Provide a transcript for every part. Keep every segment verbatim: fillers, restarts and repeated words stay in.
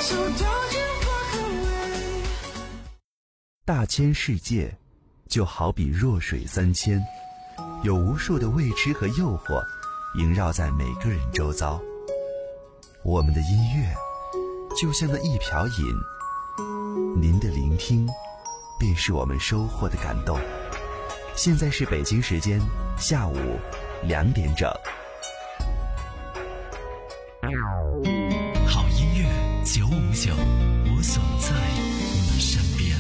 大千世界就好比弱水三千，有无数的未知和诱惑萦绕在每个人周遭。我们的音乐就像那一瓢饮，您的聆听便是我们收获的感动。现在是北京时间下午两点整。 好音乐九五九，我总在你身边。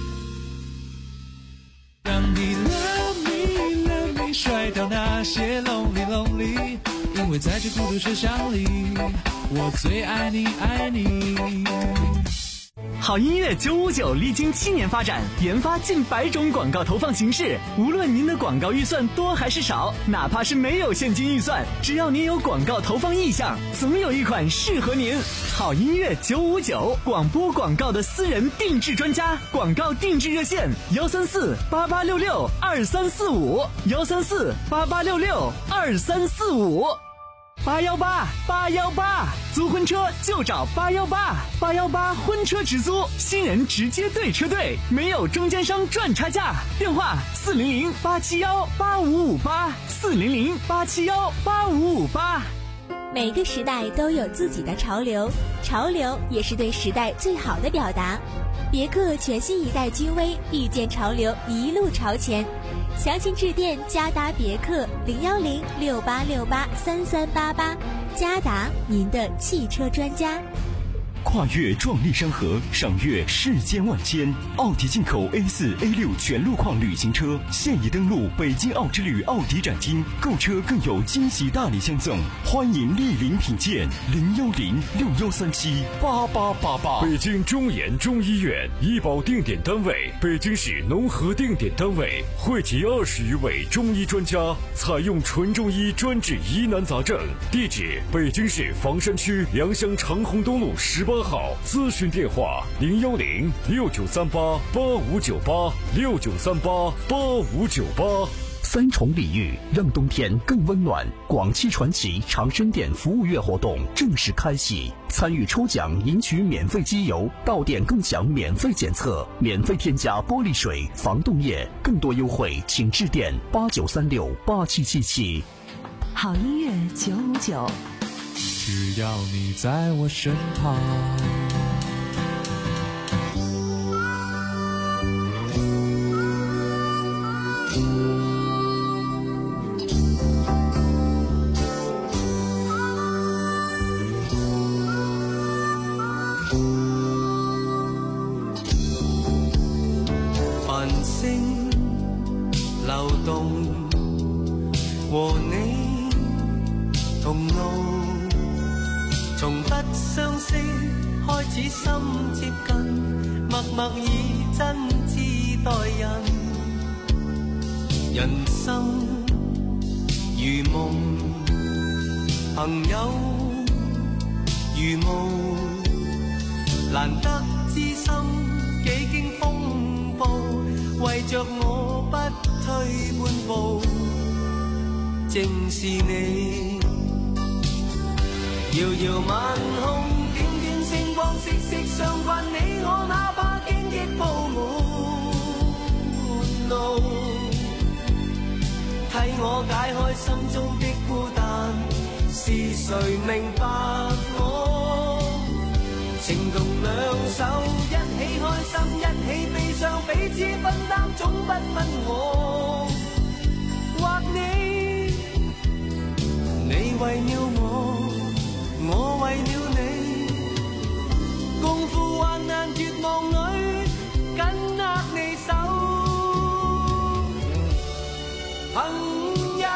让你 love me love me 甩掉那些 lonely lonely， 因为在这孤独车厢里，我最爱你爱你。 好音乐九五九历经七年发展，研发近百种广告投放形式。无论您的广告预算多还是少，哪怕是没有现金预算，只要您有广告投放意向，总有一款适合您。好音乐九五九，广播广告的私人定制专家，广告定制热线幺三四八八六六二三四五幺三四八八六六二三四五。八幺八八幺八，租婚车就找八幺八八幺八婚车直租，新人直接对车队，没有中间商赚差价。电话四零零八七幺八五五八四零零八七幺八五五八。 每个时代都有自己的潮流，潮流也是对时代最好的表达。别克全新一代君威，遇见潮流，一路朝前。详情致电嘉达别克零幺零六八六八三三八八，嘉达您的汽车专家。 跨越壮丽山河，赏阅世间万千。奥迪进口 A 四 A 六 全路况旅行车现已登陆北京奥之旅奥迪展厅，购车更有惊喜大礼相赠，欢迎莅临品鉴。零幺零六幺三七八八八八。 北京中研中医院医保定点单位，北京市农合定点单位，汇集二十余位中医专家，采用纯中医专治疑难杂症。地址：北京市房山区良乡长虹东路十八号，咨询电话零幺零六九三八八五九八六九三八八五九八。 三重礼遇，让冬天更温暖。广汽传祺长生店服务月活动正式开启，参与抽奖赢取免费机油，到店更享免费检测，免费添加玻璃水、防冻液，更多优惠请致电八九三六八七七七。 好音乐九五九， 只要你在我身旁。 繁星流動，和你同路，從不相識開始心接近，默默以真摯待人。人生如夢，朋友如霧，難得知心幾經風暴，為着我不退半步，正是你。遙遙晚空，點點星光，息息相關，你我哪怕荊棘鋪滿路，替我解開心中的孤單，是誰明白我？情同兩手，一起開心，一起悲傷，彼此分擔，總不分我或你。你為了我，我為了你，共赴患難絕望裏，緊握你手，朋友。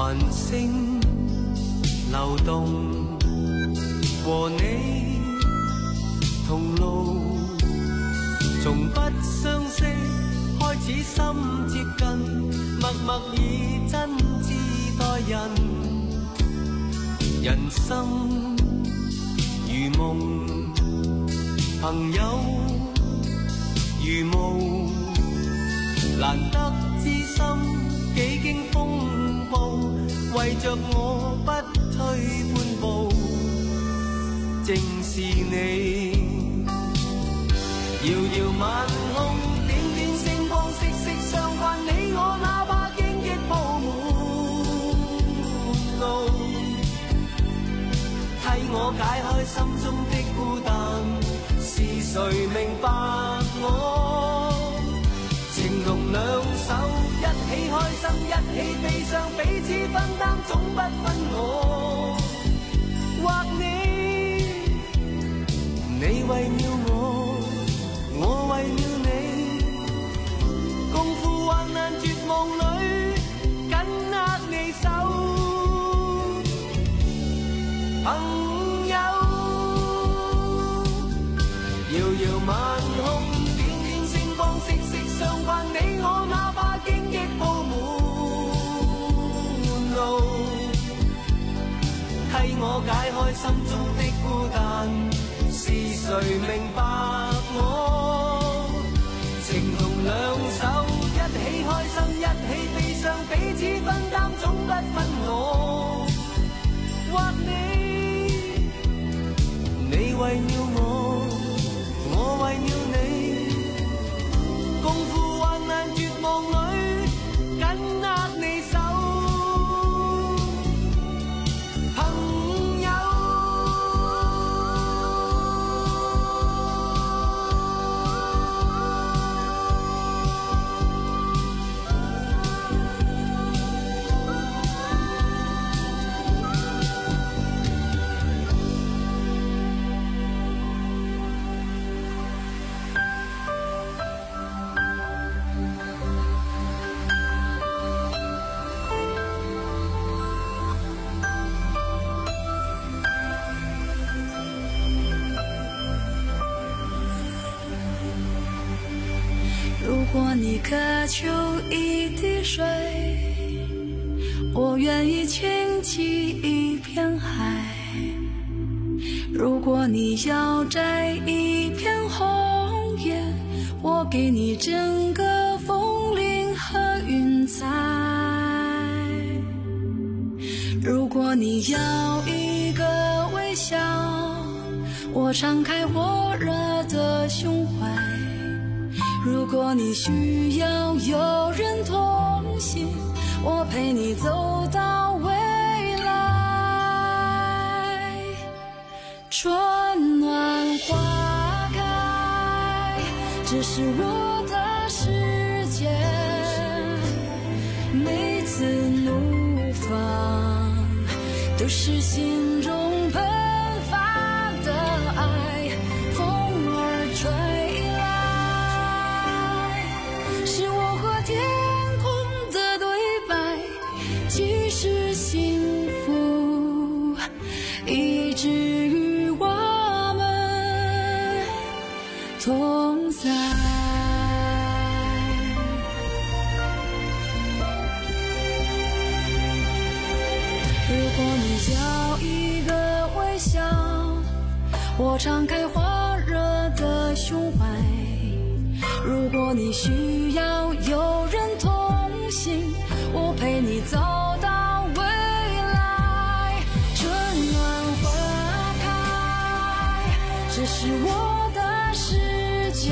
繁星流动，和你同路，從不相識開始心接近，默默以真摯待人，人生如夢，朋友如霧，難得知心幾經風暴，為着我不退半步，正是你。遙遙晚空，點點星光，息息相關，你我哪怕荊棘鋪滿路，替我解開心中的孤單，是誰明白我？情同兩手，一起開心，一起悲傷，彼此分擔，總不分我或你。你為了我，我為了你，共赴患難絕望裏，緊握你手，朋友。遙遙晚空，點點星光，息息相關，你我哪怕荊棘鋪滿路，替我解開心中的孤單，是誰明白我？情同兩手，一起開心，一起悲傷，彼此分擔，總不分我或你。你為了我，我為了你，共赴患難絕望裏，緊握你手，朋友。 如果你渴求一滴水，我愿意倾起一片海。如果你要摘一片红叶，我给你整个风铃和云彩。如果你要一个微笑，我敞开火热的胸怀。如果你需要有人同行，我陪你走到未来。春暖花开，这是我的世界，每次怒放都是心中喷发的爱，风儿吹是幸福，以至于我们同在。如果你要一个微笑，我敞开火热的胸怀。如果你需要有人同行，我陪你走到未来。春暖花开，这是我的世界，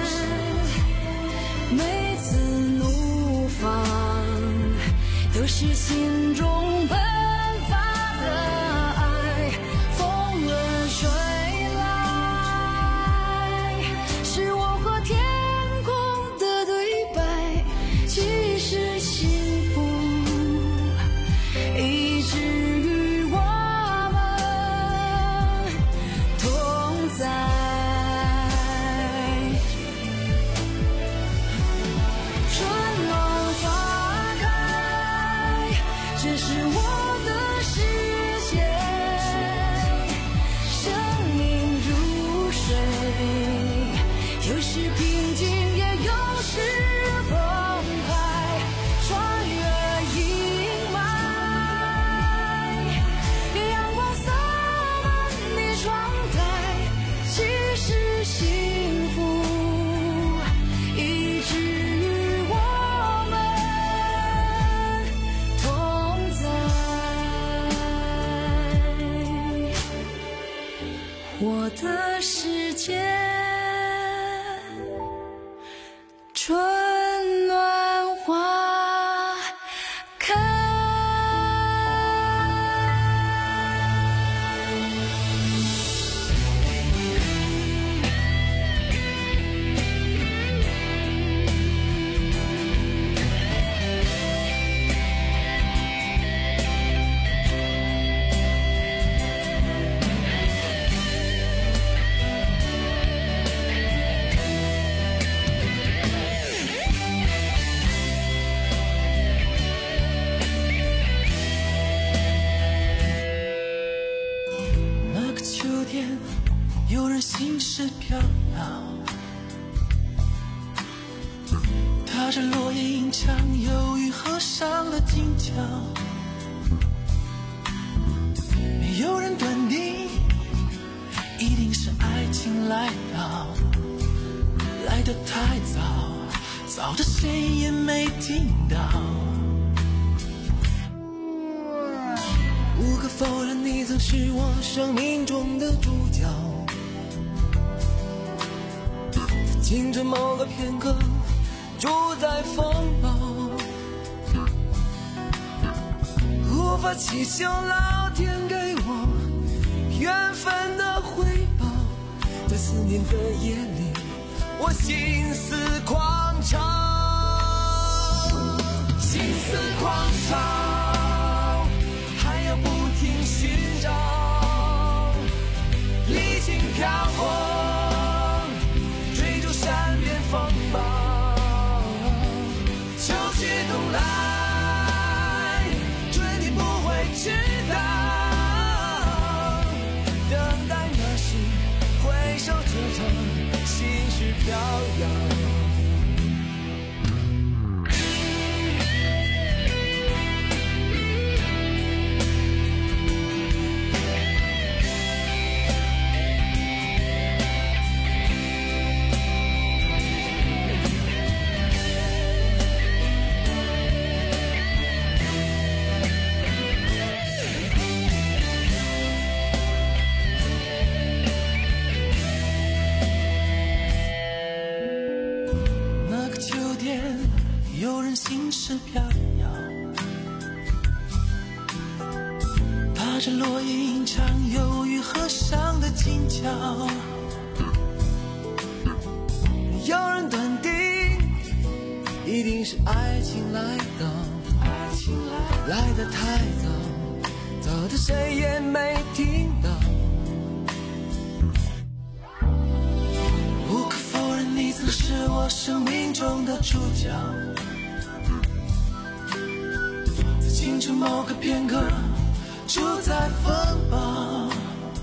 每次怒放都是心中喷发的爱，风儿吹来，是我和天空的对白，其实幸福以至于我们同在。春暖花开，这是春暖花开。 有人心事飘摇，踏着落叶银枪，忧郁河上的金桥。没有人断定，一定是爱情来到，来得太早，早的谁也没听到。无可否认，你曾是我生命中的主角。青春某个片刻，主宰风暴，无法祈求老天给我缘分的回报。在思念的夜里，我心似狂潮，心似狂潮，还要不停寻找，历经漂泊。飘摇，有人心事飘摇，踏着落叶吟唱，忧郁河上的金桥。有人断定，一定是爱情来到，爱情来来得太早，早的谁也没听到。无可否认，你曾是我生命中的主角。青春某个片刻，主宰风暴，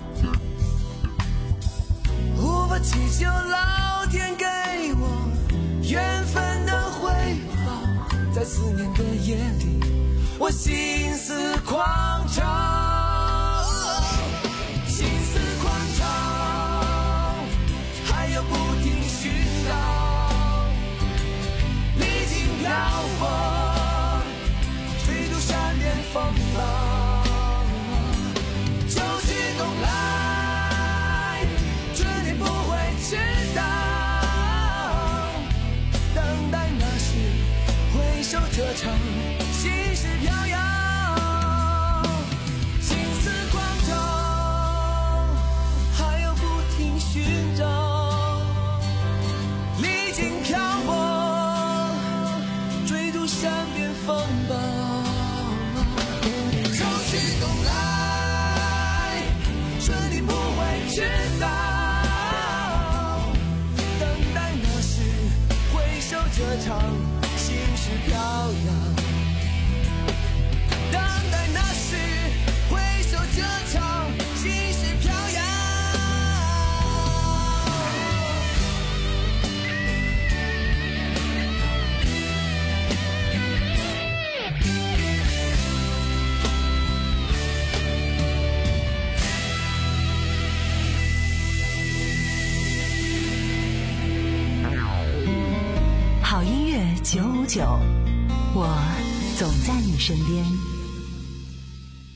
无法祈求老天给我缘分的回报。在思念的夜里，我心似狂潮，心似狂潮，还要不停寻找，历经漂泊。风暴，秋去冬来，春天不会迟到。等待那时，回首这场心事飘摇，心似狂潮，还要不停寻找，历经漂泊，追逐善变风暴。知道，等待那时，回首这场心事飘摇。等待那时，回首这场心事飘摇。 好音乐九五九，我总在你身边。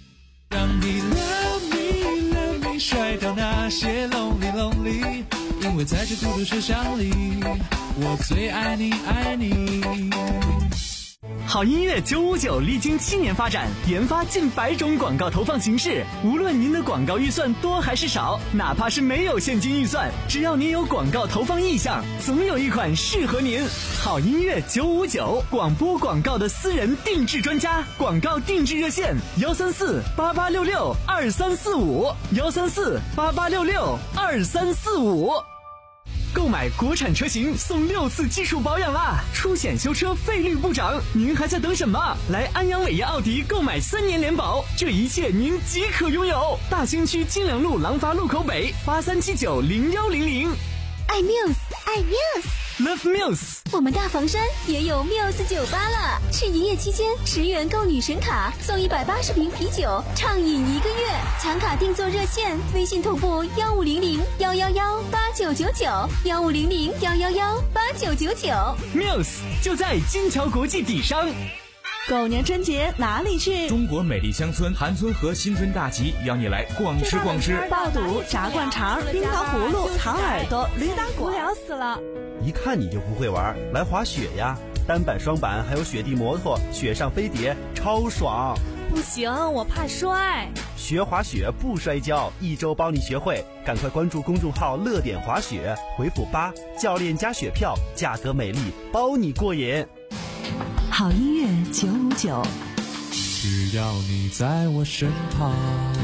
让你 love me love me 甩掉那些 lonely lonely，因因为在这孤独车厢里，我最爱你爱你。 好音乐九五九历经七年发展，研发近百种广告投放形式。无论您的广告预算多还是少，哪怕是没有现金预算，只要您有广告投放意向，总有一款适合您。好音乐九五九，广播广告的私人定制专家，广告定制热线：幺三四八八六六二三四五，幺三四八八六六二三四五。购买国产车型送六次技术保养啦，出险修车费率不涨，您还在等什么？来安阳伟业奥迪购买三年联保，这一切您即可拥有。大兴区金良路廊坊路口北八三七九零幺零零。 爱 Muse， 爱 Muse，Love Muse。 我们大房山也有 Muse 酒吧了，是营业期间十元购女神卡送一百八十瓶啤酒，畅饮一个月。抢卡订座热线：微信同步幺五零零幺幺幺八九九九，幺五零零幺幺幺八九九九。 Muse 就在金桥国际底商。 狗年春节哪里去？ 中国美丽乡村韩村和新村大集邀你来逛吃逛吃， 爆肚、炸灌肠、冰糖葫芦、糖耳朵、驴打滚，无聊死了。 一看你就不会玩，来滑雪呀！单板、双板还有雪地摩托，雪上飞碟，超爽。 不行，我怕摔。 学滑雪不摔跤，一周帮你学会。赶快关注公众号乐点滑雪，回复八，教练加雪票，价格美丽，包你过瘾。 好音乐九五九， 只要你在我身旁。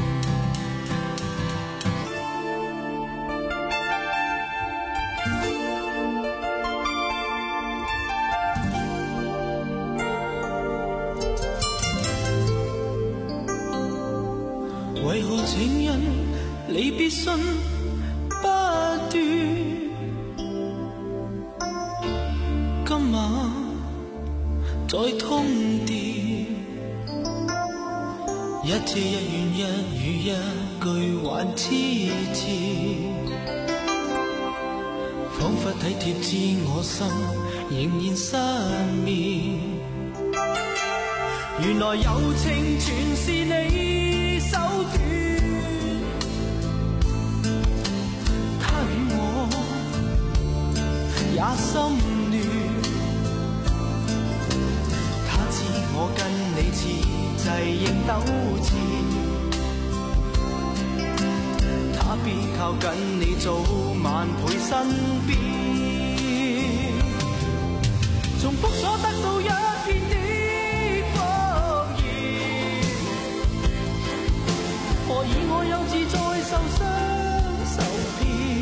為何情人離別信不斷？今晚再通電，一遮一遠一語一句還痴纏，彷彿體貼至我心仍然失眠。原來柔情全是你手段，他與我也心亂，他知我跟你似際應糾纏，他必靠緊你早晚陪身邊，重複所得到一片的何以我又自在受傷受騙？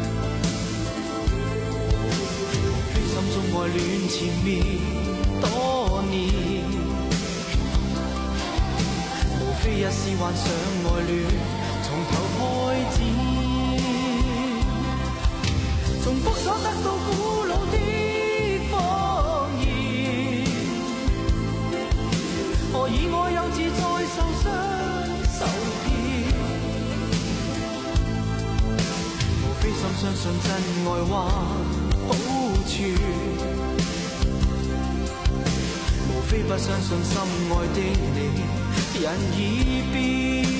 非心中愛戀纏綿多年，無非一絲幻想愛戀從頭開展，重複所得到古老的謊言。何以我又自在受傷受騙？非心相信真愛還保存，無非不相信心愛的你人已變。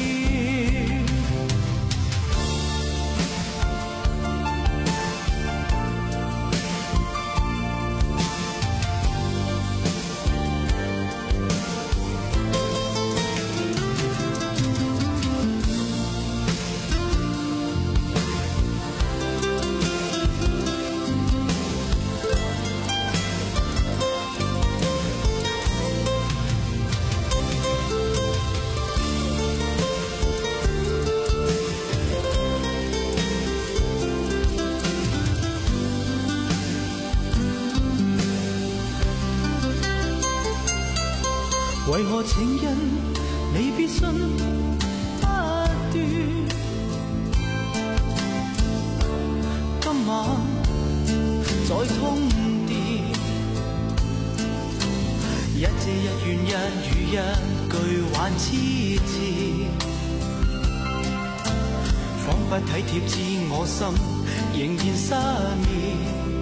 為何情人離別信不斷？今晚再通電，一遮一遠一語一句還痴纏，彷彿體貼至我心仍然失眠。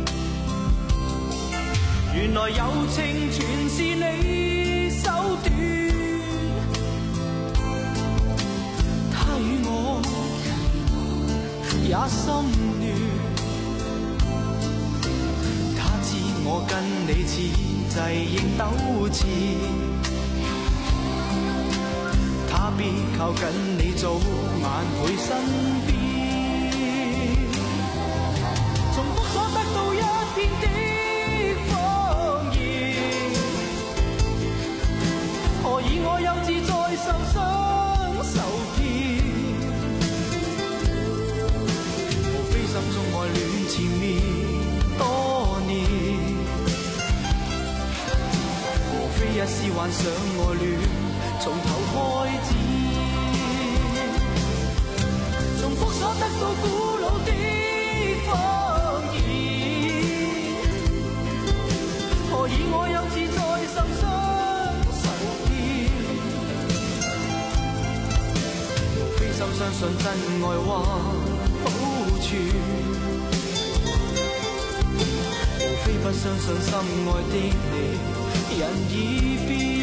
原來柔情全是你手段，他與我也心亂， 我跟你似際應糾纏，他必靠緊你早晚陪身邊，重複所得到一片的謊言，何以我幼稚再受傷受騙，無非心中愛戀纏綿多年，無非一絲幻想愛戀從頭開始，重複所得到古老的謊言，何以我幼稚再受傷受騙，無非心相信真愛或保存，無非不相信心愛的你人已變。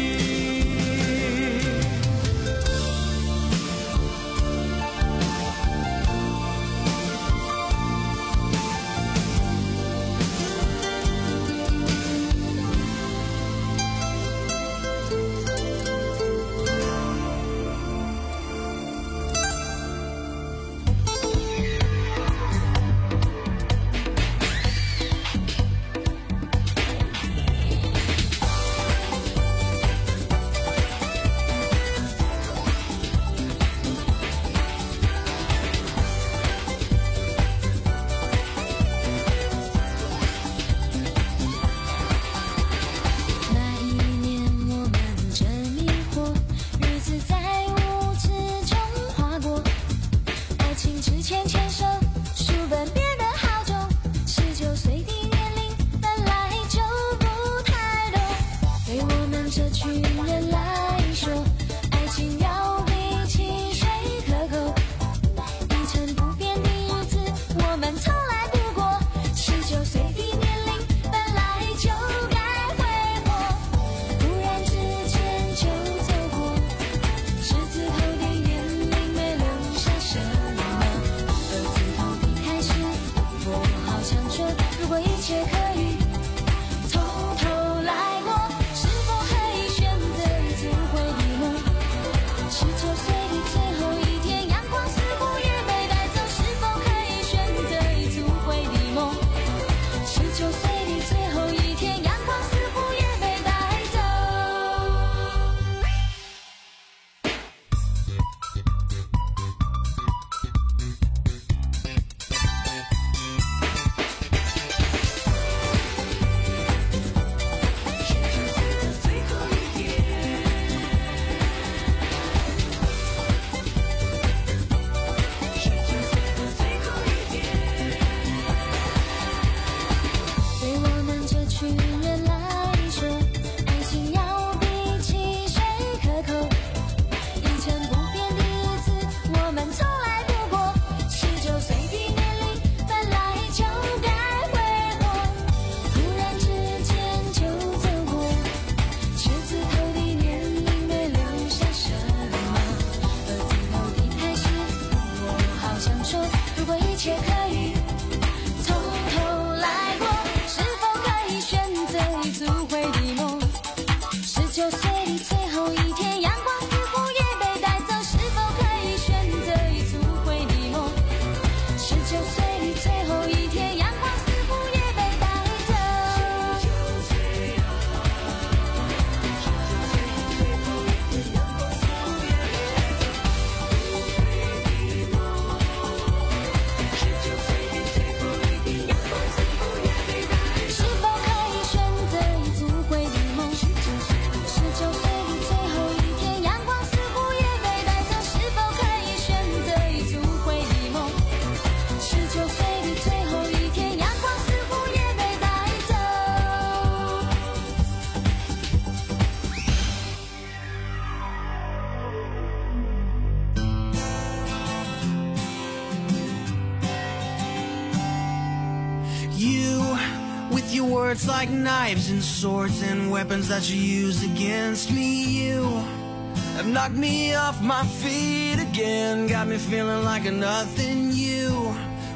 Words like knives and swords and weapons that you use against me. You have knocked me off my feet again, got me feeling like a nothing. You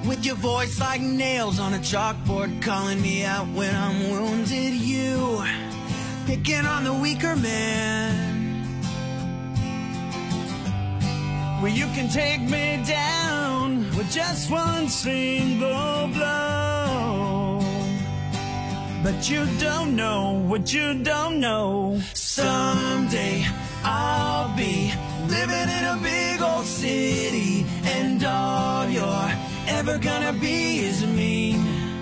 with your voice like nails on a chalkboard, calling me out when I'm wounded. You picking on the weaker man, well, you can take me down with just one single blow. But you don't know what you don't know. Someday I'll be living in a big old city, and all you're ever gonna be is mean.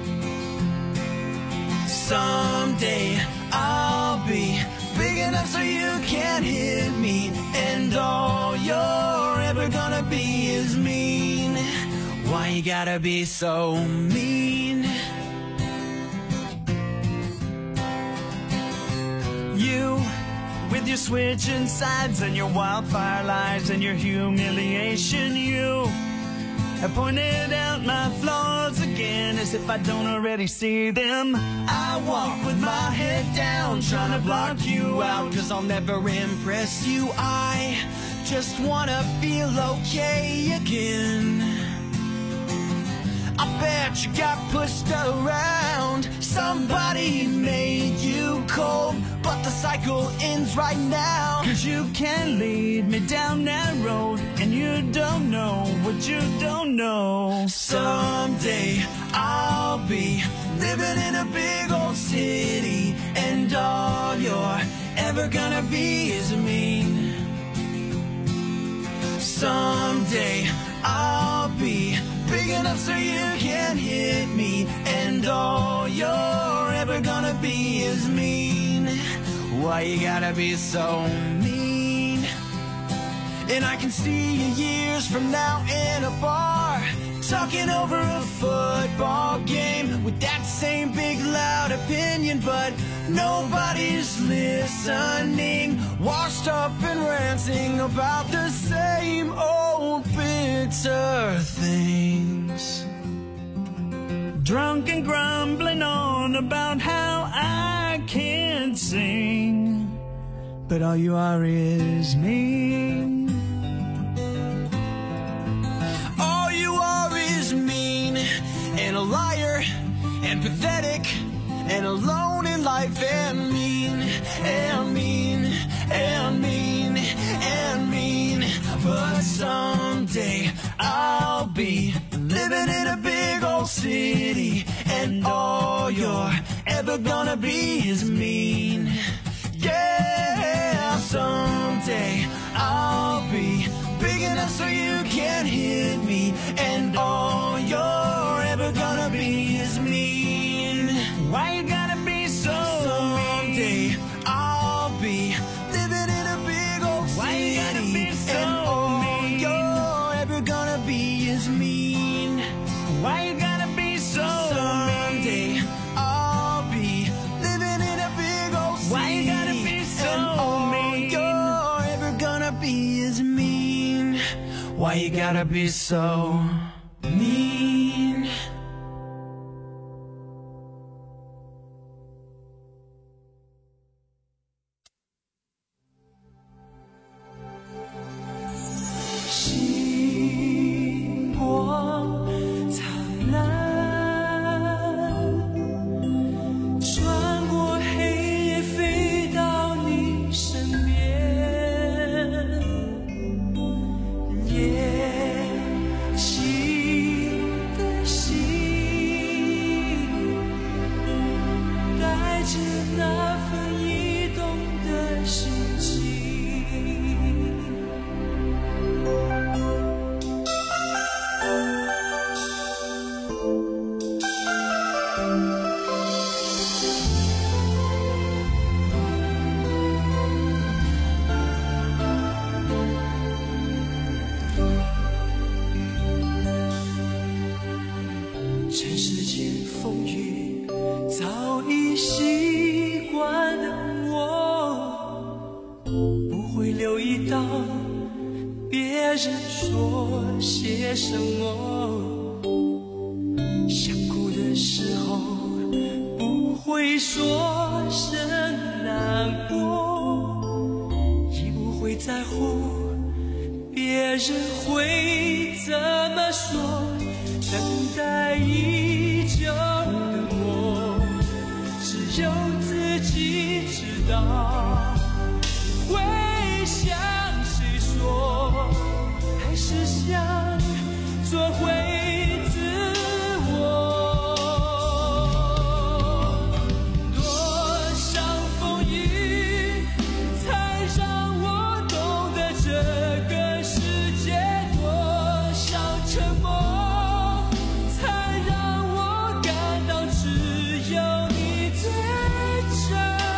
Someday I'll be big enough so you can't hit me, and all you're ever gonna be is mean. Why you gotta be so mean? You, with your switching sides and your wildfire lies and your humiliation, you have pointed out my flaws again as if I don't already see them. I walk with my head down, trying to block you out, cause I'll never impress you. I just wanna feel okay again. I bet you got pushed around, somebody made you cold, but the cycle ends right now. Cause you can't lead me down that road, and you don't know what you don't know. Someday I'll be living in a big old city, and all you're ever gonna be is mean. Someday I'll be big enough so you can't hit me, and all you're ever gonna be is mean. Why you gotta be so mean? And I can see you years from now in a bar, talking over a football game with that same big loud opinion, but nobody's listening, washed up and ranting about the same old bitter things, drunk and grumbling on about how I can't sing, but all you are is mean. All you are is mean, and a liar, and pathetic, and alone in life, and mean, and mean, and mean, and mean. But someday I'll be living in a big old city, and all you're ever gonna be is mean. Yeah, someday I'll be big enough so you can't hit me, and all you're ever gonna be is mean. Why you gotta be so someday mean? I'll be living in a big old city. Why you gotta be so and all mean? You're ever gonna be is mean. Why you gotta be so someday mean? I'll be living in a big old city. Why you gotta be so and all mean? You're ever gonna be is mean. Why you gotta be so mean? 星光灿烂，穿过黑夜飞到你身边，夜静的心带着那份移动的心情。尘世间风雨早已习惯了我，不会留意到别人说些什么，想哭的时候不会说声难过，也不会在乎别人会怎么说。 等待已久的我，只有自己知道，会向谁说，还是想做回自我。多少风雨才让我懂得这个世界，多少沉默才让我感到只有你最真，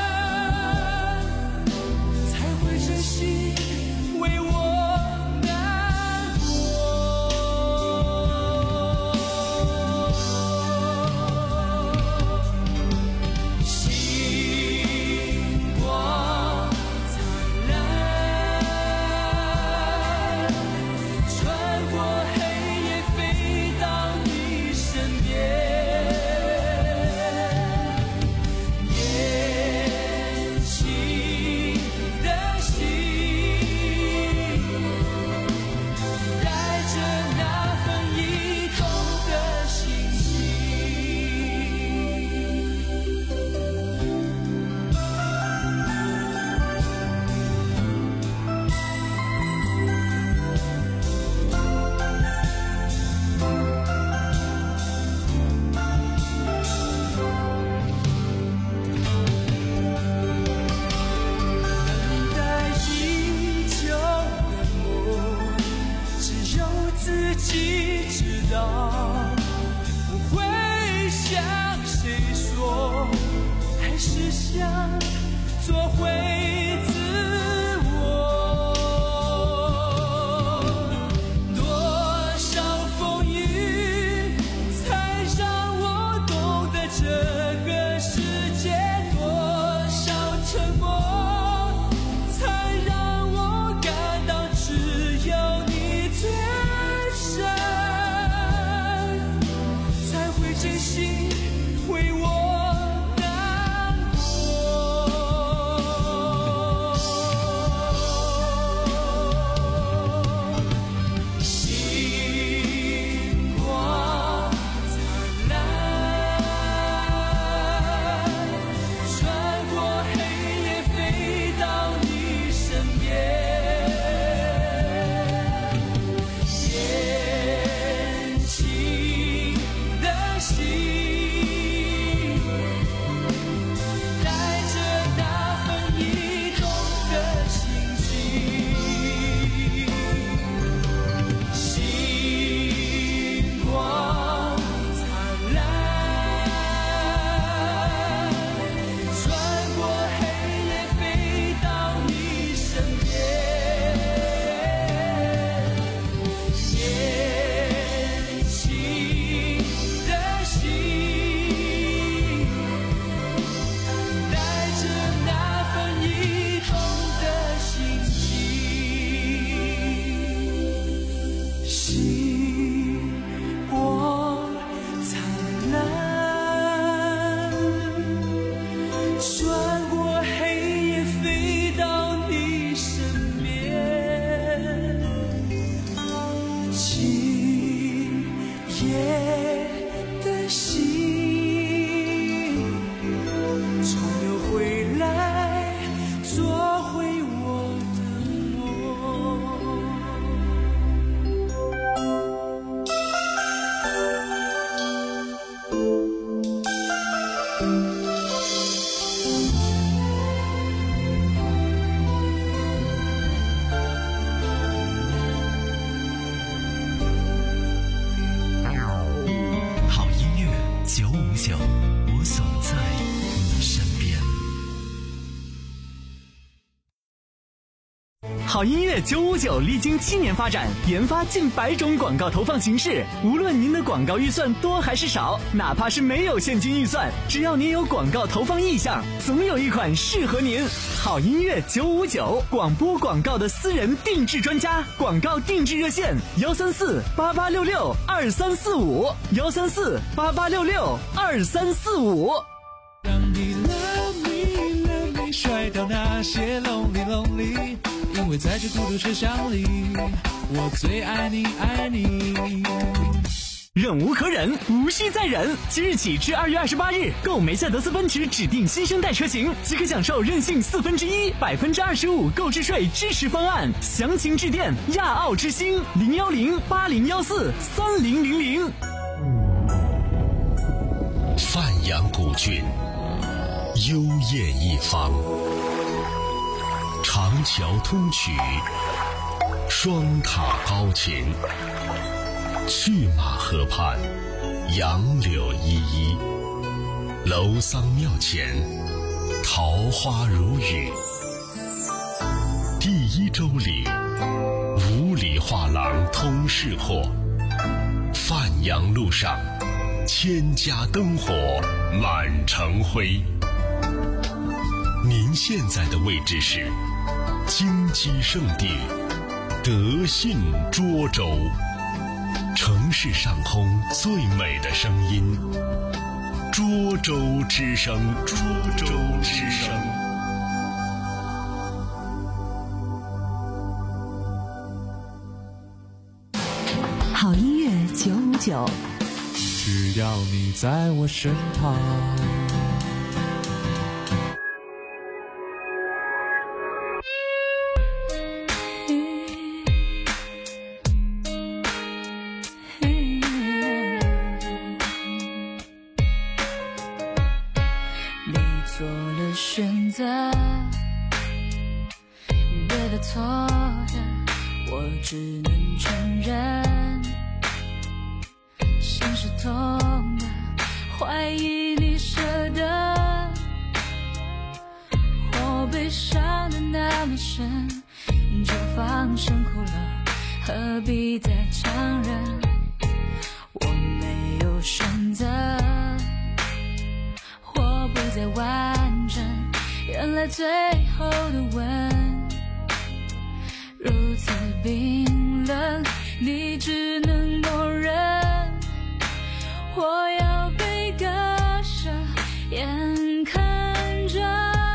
才会珍惜为我难过。星光灿烂，穿过黑夜飞到你身边，年轻的心带着那份移动的心情。等待已久的梦，只有自己知道，不会向谁说，还是想做回自我。多少风雨才让我懂得这个世界，多少沉默才让我感到只有你最真，才会真心为我难过。星光灿烂，穿过黑夜飞到你身边，年轻的心带着那份移动的心情。星光灿烂，穿过黑夜飞到你身边，年轻的心带着那份移动的心情。星光灿烂，穿过黑夜飞到你身边，今夜的心终有回来，做回我的梦。 好音乐九五九，我总在你身边。 好音乐九五九历经七年发展，研发近百种广告投放形式。无论您的广告预算多还是少，哪怕是没有现金预算，只要您有广告投放意向，总有一款适合您。好音乐九五九，广播广告的私人定制专家，广告定制热线：幺三四八八六六二三四五，幺三四八八六六二三四五。 让你 love me love me 甩掉那些 lonely lonely， 因为在这孤独车厢里，我最爱你爱你。 忍无可忍，无需再忍。即日起至二月二十八日，购梅赛德斯奔驰指定新生代车型，即可享受任性四分之一、百分之二十五购置税支持方案。详情致电亚奥之星零幺零八零幺四三零零零。 范阳古郡，幽艳一方，长桥通衢，双塔高擎。去马河畔，杨柳依依，楼桑庙前，桃花如雨。第一周里，五里画廊通市货，范阳路上，千家灯火满城辉。您现在的位置是金鸡圣地德信涿州。城市上空最美的声音，涿州之声，涿州之声。 好音乐九五九， 只要你在我身旁。 做了选择，对的错的，我只能承认。心是痛的，怀疑你舍得，我悲伤的那么深，就放声哭了，何必再强忍？我没有选择。不再完整，原来最后的吻如此冰冷，你只能默认。我要被割舍，眼看着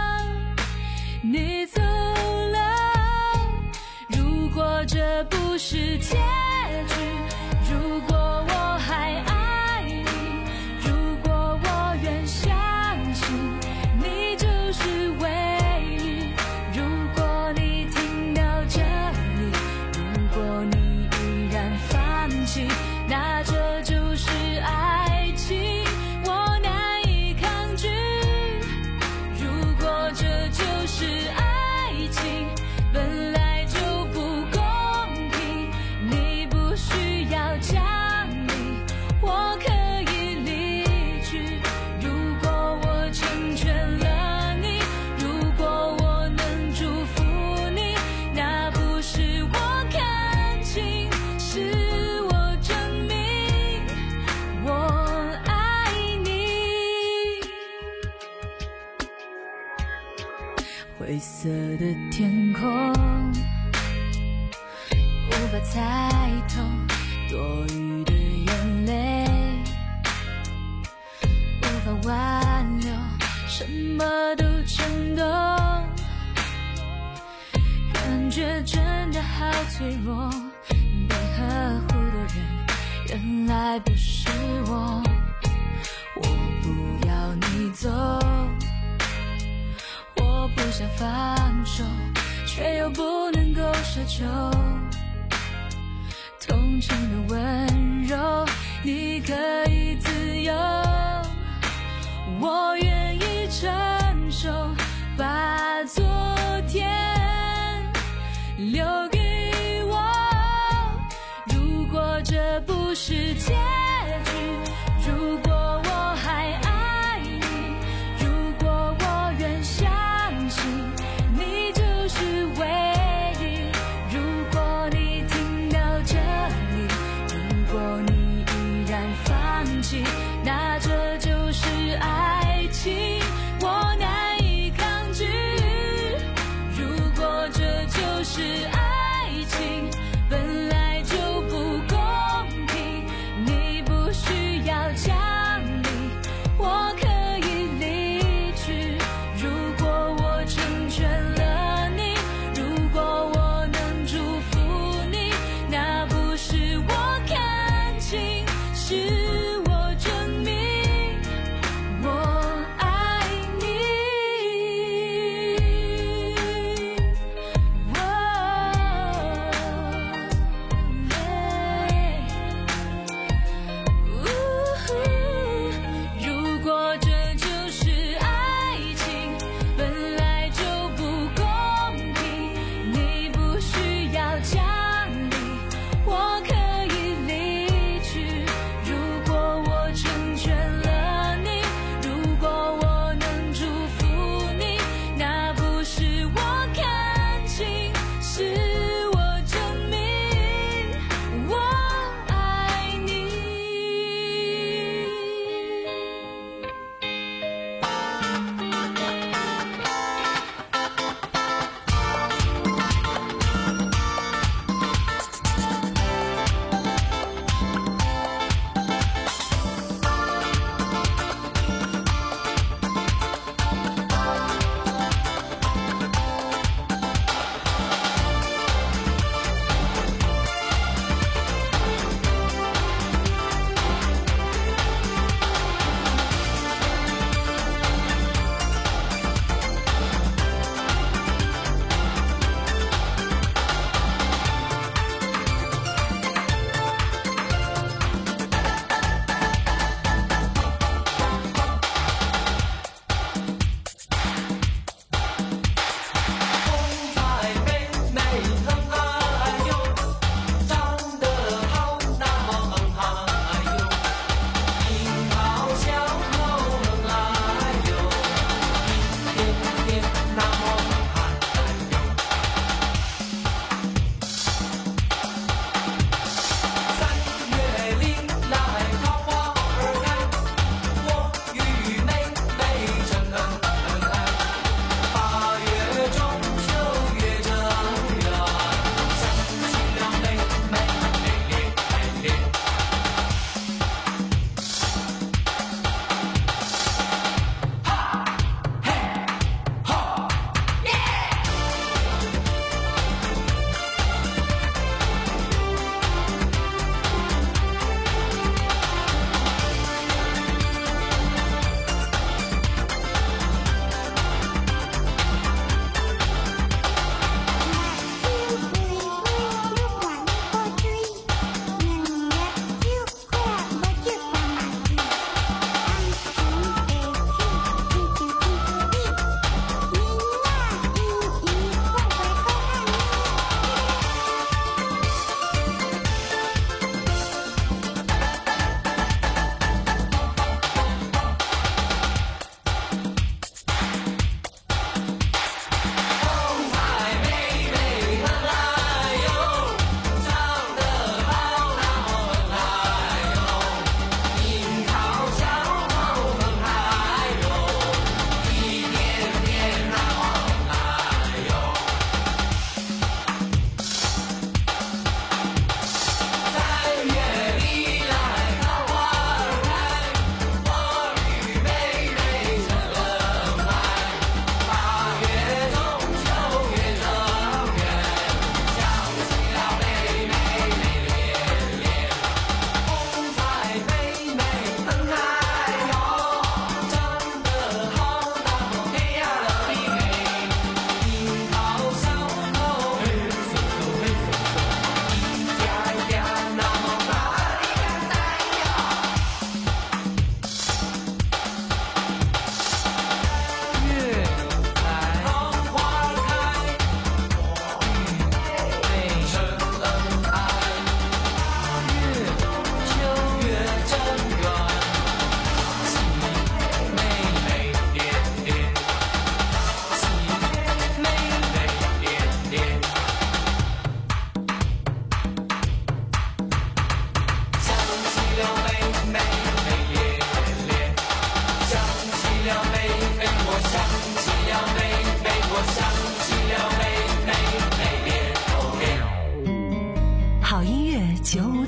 你走了。如果这不是结局，如果我还爱你，如果我愿相你就是唯一。如果你听到这里，如果你依然放弃，那这就是爱情，我难以抗拒。如果这就是爱情，本来就不公平，你不需要讲理，我可以离去。如果我成全了你，如果我能祝福你，那不是我看清，是我证明我爱你。灰色的天空，无法猜透多余的眼泪，无法挽留，什么都震动，感觉真的好脆弱，被呵护的人原来不是我。我不要你走，我不想放手，却又不能够奢求同情的温柔，你可以自由，我愿意承受，把昨天留给我。如果这不是结局，如果我还爱你，如果我愿相信你就是唯一。如果你听到这里，如果你依然放弃，那这就是爱情，我难以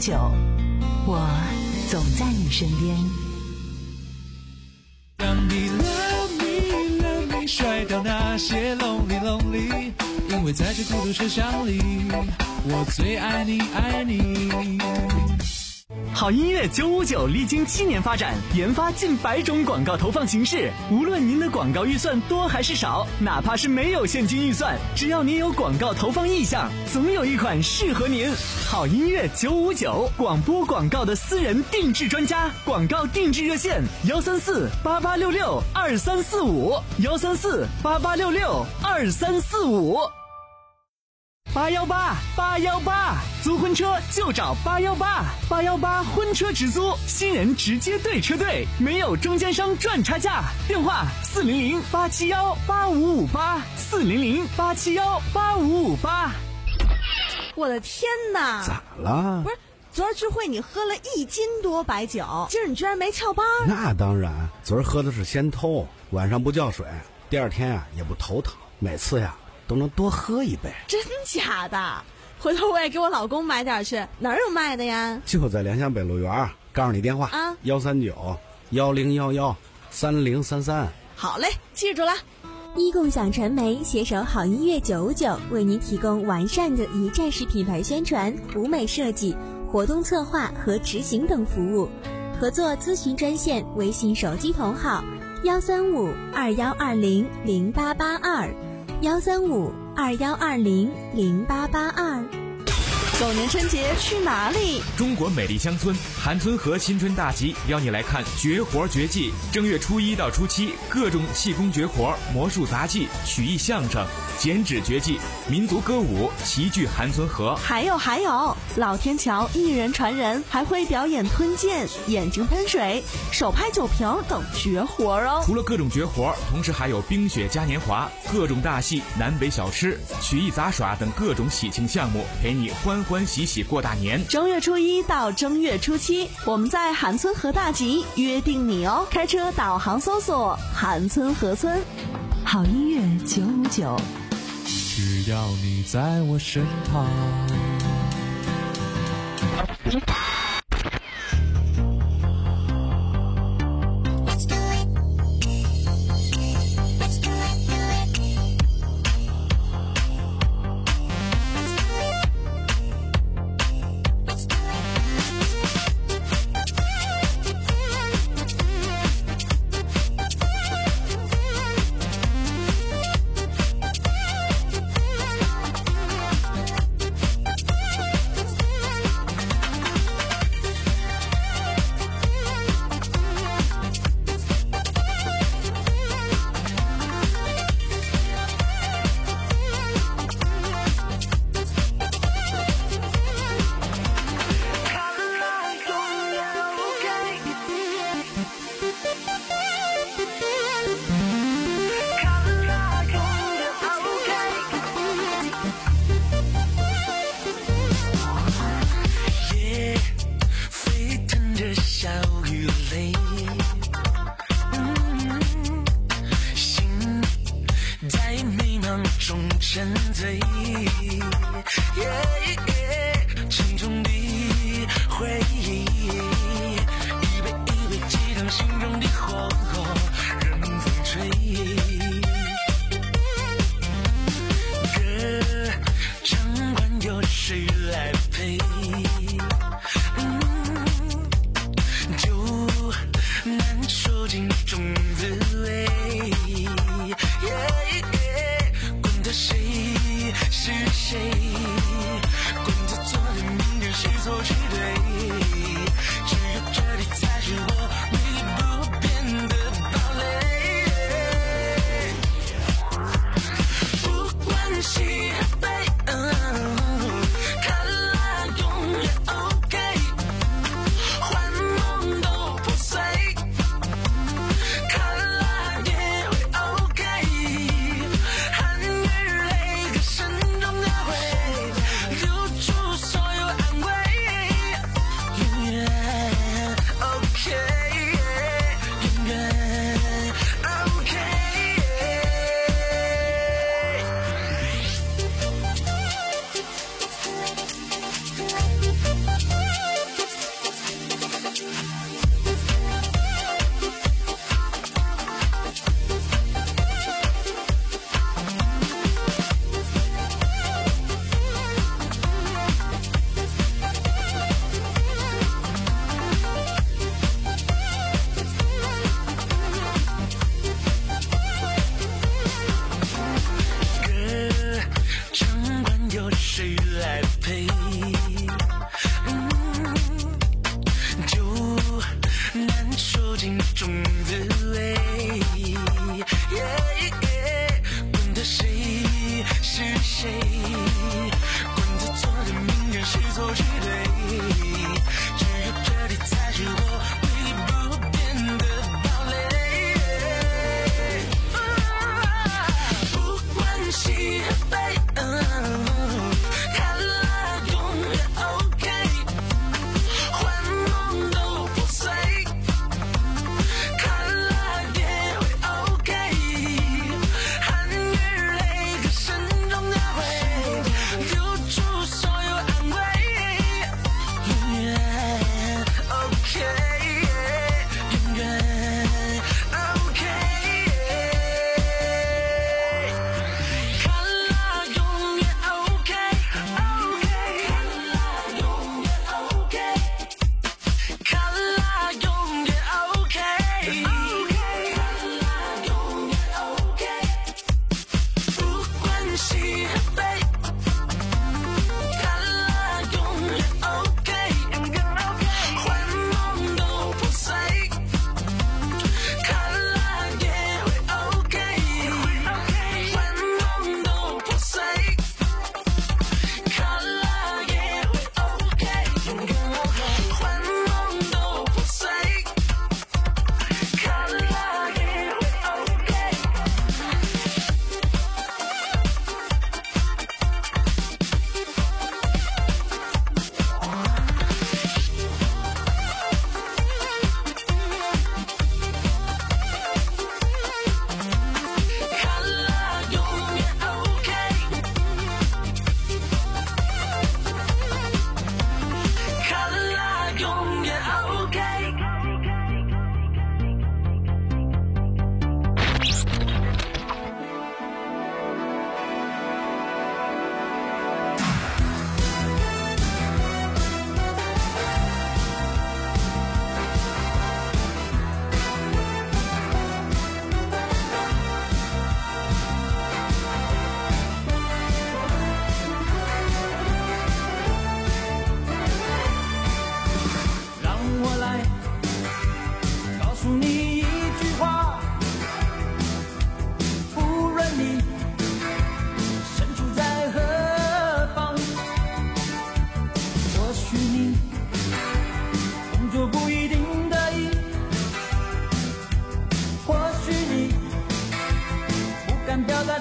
九，我总在你身边。 让你 love me love me 甩掉那些 lonely lonely， 因为在这孤独车厢里，我最爱你爱你。 好音乐九五九历经七年发展，研发近百种广告投放形式。无论您的广告预算多还是少，哪怕是没有现金预算，只要您有广告投放意向，总有一款适合您。好音乐九五九，广播广告的私人定制专家，广告定制热线：幺三四八八六六二三四五，幺三四八八六六二三四五。八幺八八幺八，租婚车就找八幺八，八幺八婚车直租，新人直接对车队，没有中间商赚差价。电话四零零八七幺八五五八，四零零八七幺八五五八。 我的天哪！ 咋了？ 不是，昨儿聚会你喝了一斤多白酒，今儿你居然没翘班？ 那当然，昨儿喝的是仙偷，晚上不叫水，第二天啊也不头疼，每次呀都能多喝一杯。 真假的？回头我也给我老公买点去，哪儿有卖的呀？ 就在联想北路园，告诉你电话啊，幺三九幺零幺幺三零三三。 好嘞，记住了。 一共享传媒携手好音乐九五九，为您提供完善的一站式品牌宣传、舞美设计、活动策划和执行等服务。合作咨询专线：微信手机同号幺三五二幺二零零八八二。幺三五二幺二零零八八二。 狗年春节去哪里？ 中国美丽乡村韩村河新春大集邀你来看绝活绝技。正月初一到初七，各种气功绝活、魔术杂技、曲艺相声、剪纸绝技、民族歌舞齐聚韩村河。 还有还有，老天桥一人传人，还会表演吞剑、眼睛喷水、手拍酒瓶等绝活哦。 除了各种绝活，同时还有冰雪嘉年华、各种大戏、南北小吃、曲艺杂耍等各种喜庆项目，陪你欢欢喜喜过大年。 正月初一到正月初七，我们在韩村河大集约定你哦。开车导航搜索韩村河村。 好音乐九五九， 只要你在我身旁。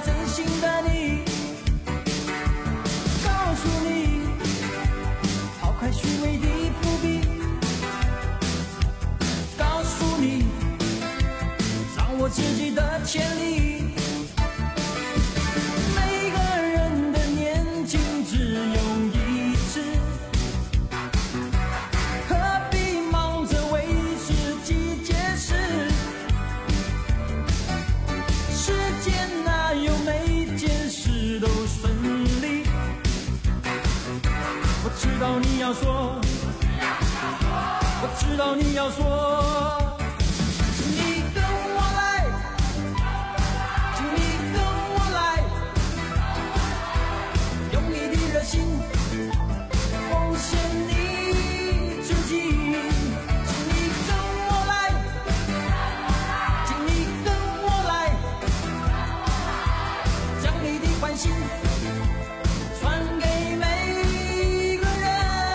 真心的你，告诉你，抛开虚伪的伏笔，告诉你，掌握自己的潜力。每个人的年轻只有一次，何必忙着为自己解释？世间哪有每件事都顺利？我知道你要说，我知道你要说，请你跟我来，请你跟我来，用你的热心奉献你自己，请你跟我来，请你跟我来，将你的欢心传给每个人。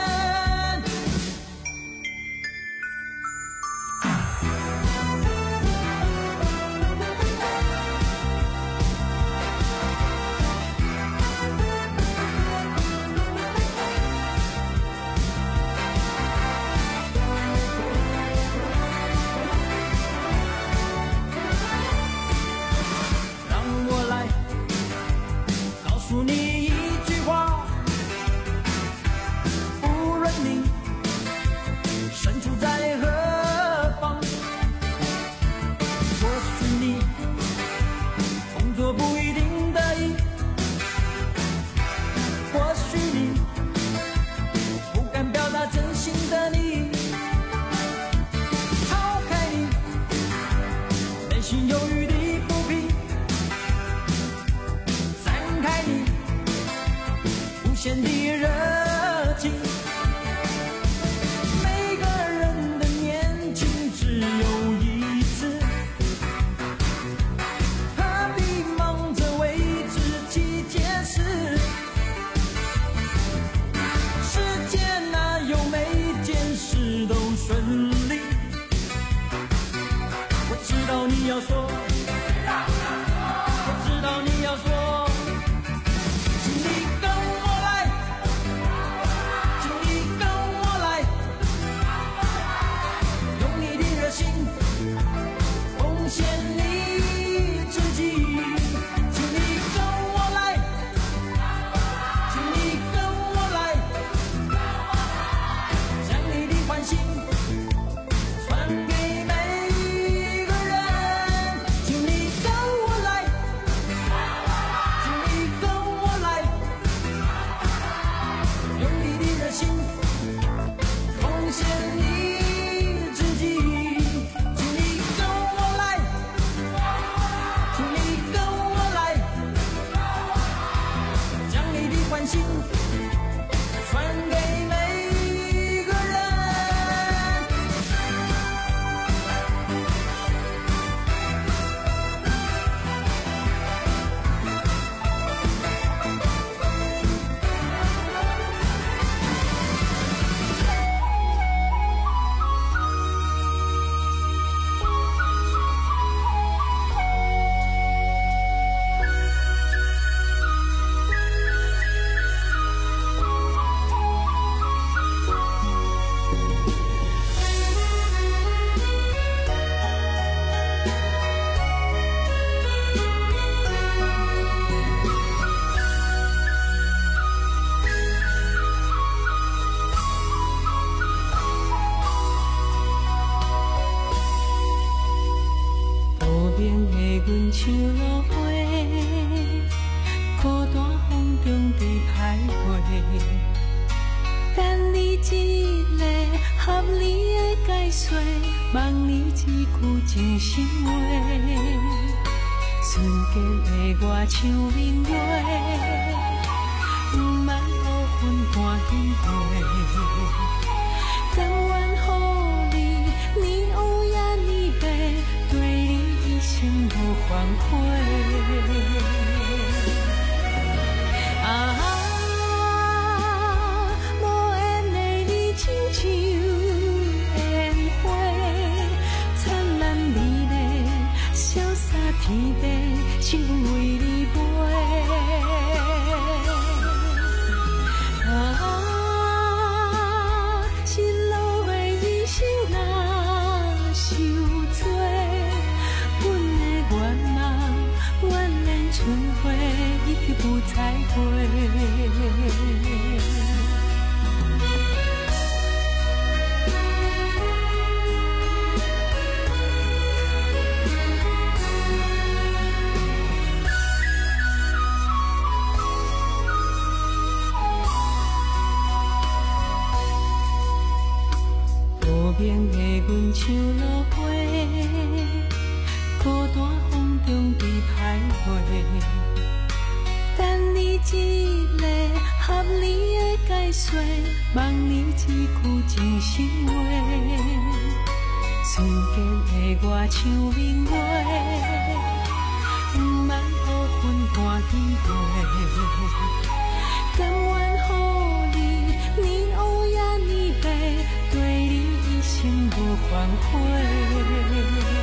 让我来告诉你一句话，无论你身处在何方，或许你工作不一定得意，或许你不敢表达真心的你，抛开你内心犹豫的不平，展开你无限的热情。每个人的年轻只有一次，何必忙着为自己解释？世界哪有每件事都顺利？我知道你要说，我知道你要说，请你跟我来，请你跟我来，用你的热心奉献你自己，请你跟我来，请你跟我来，将你的欢心传给每个人。请你跟我来，请你跟我来，用你的热心奉献你自己，请你跟我来，请你跟我来，将你的欢心传给每个人。 路边的阮像落花，孤单风中在徘徊，等你一个合理的解说，望你一句真心话。纯洁的我像明月，不茫乌云看天地，但愿予你你有呀你白，对你一生无反悔。啊，无缘的你亲像烟花，灿烂美丽，潇洒天地，想为你飞。 有再会。无名的阮像落花，孤单风中伫徘徊。等你一个合理的解说，望你一句真心话。纯洁的我像明月，不茫乌云赶紧过。甘愿予你年乌也年白，对你一生无反悔。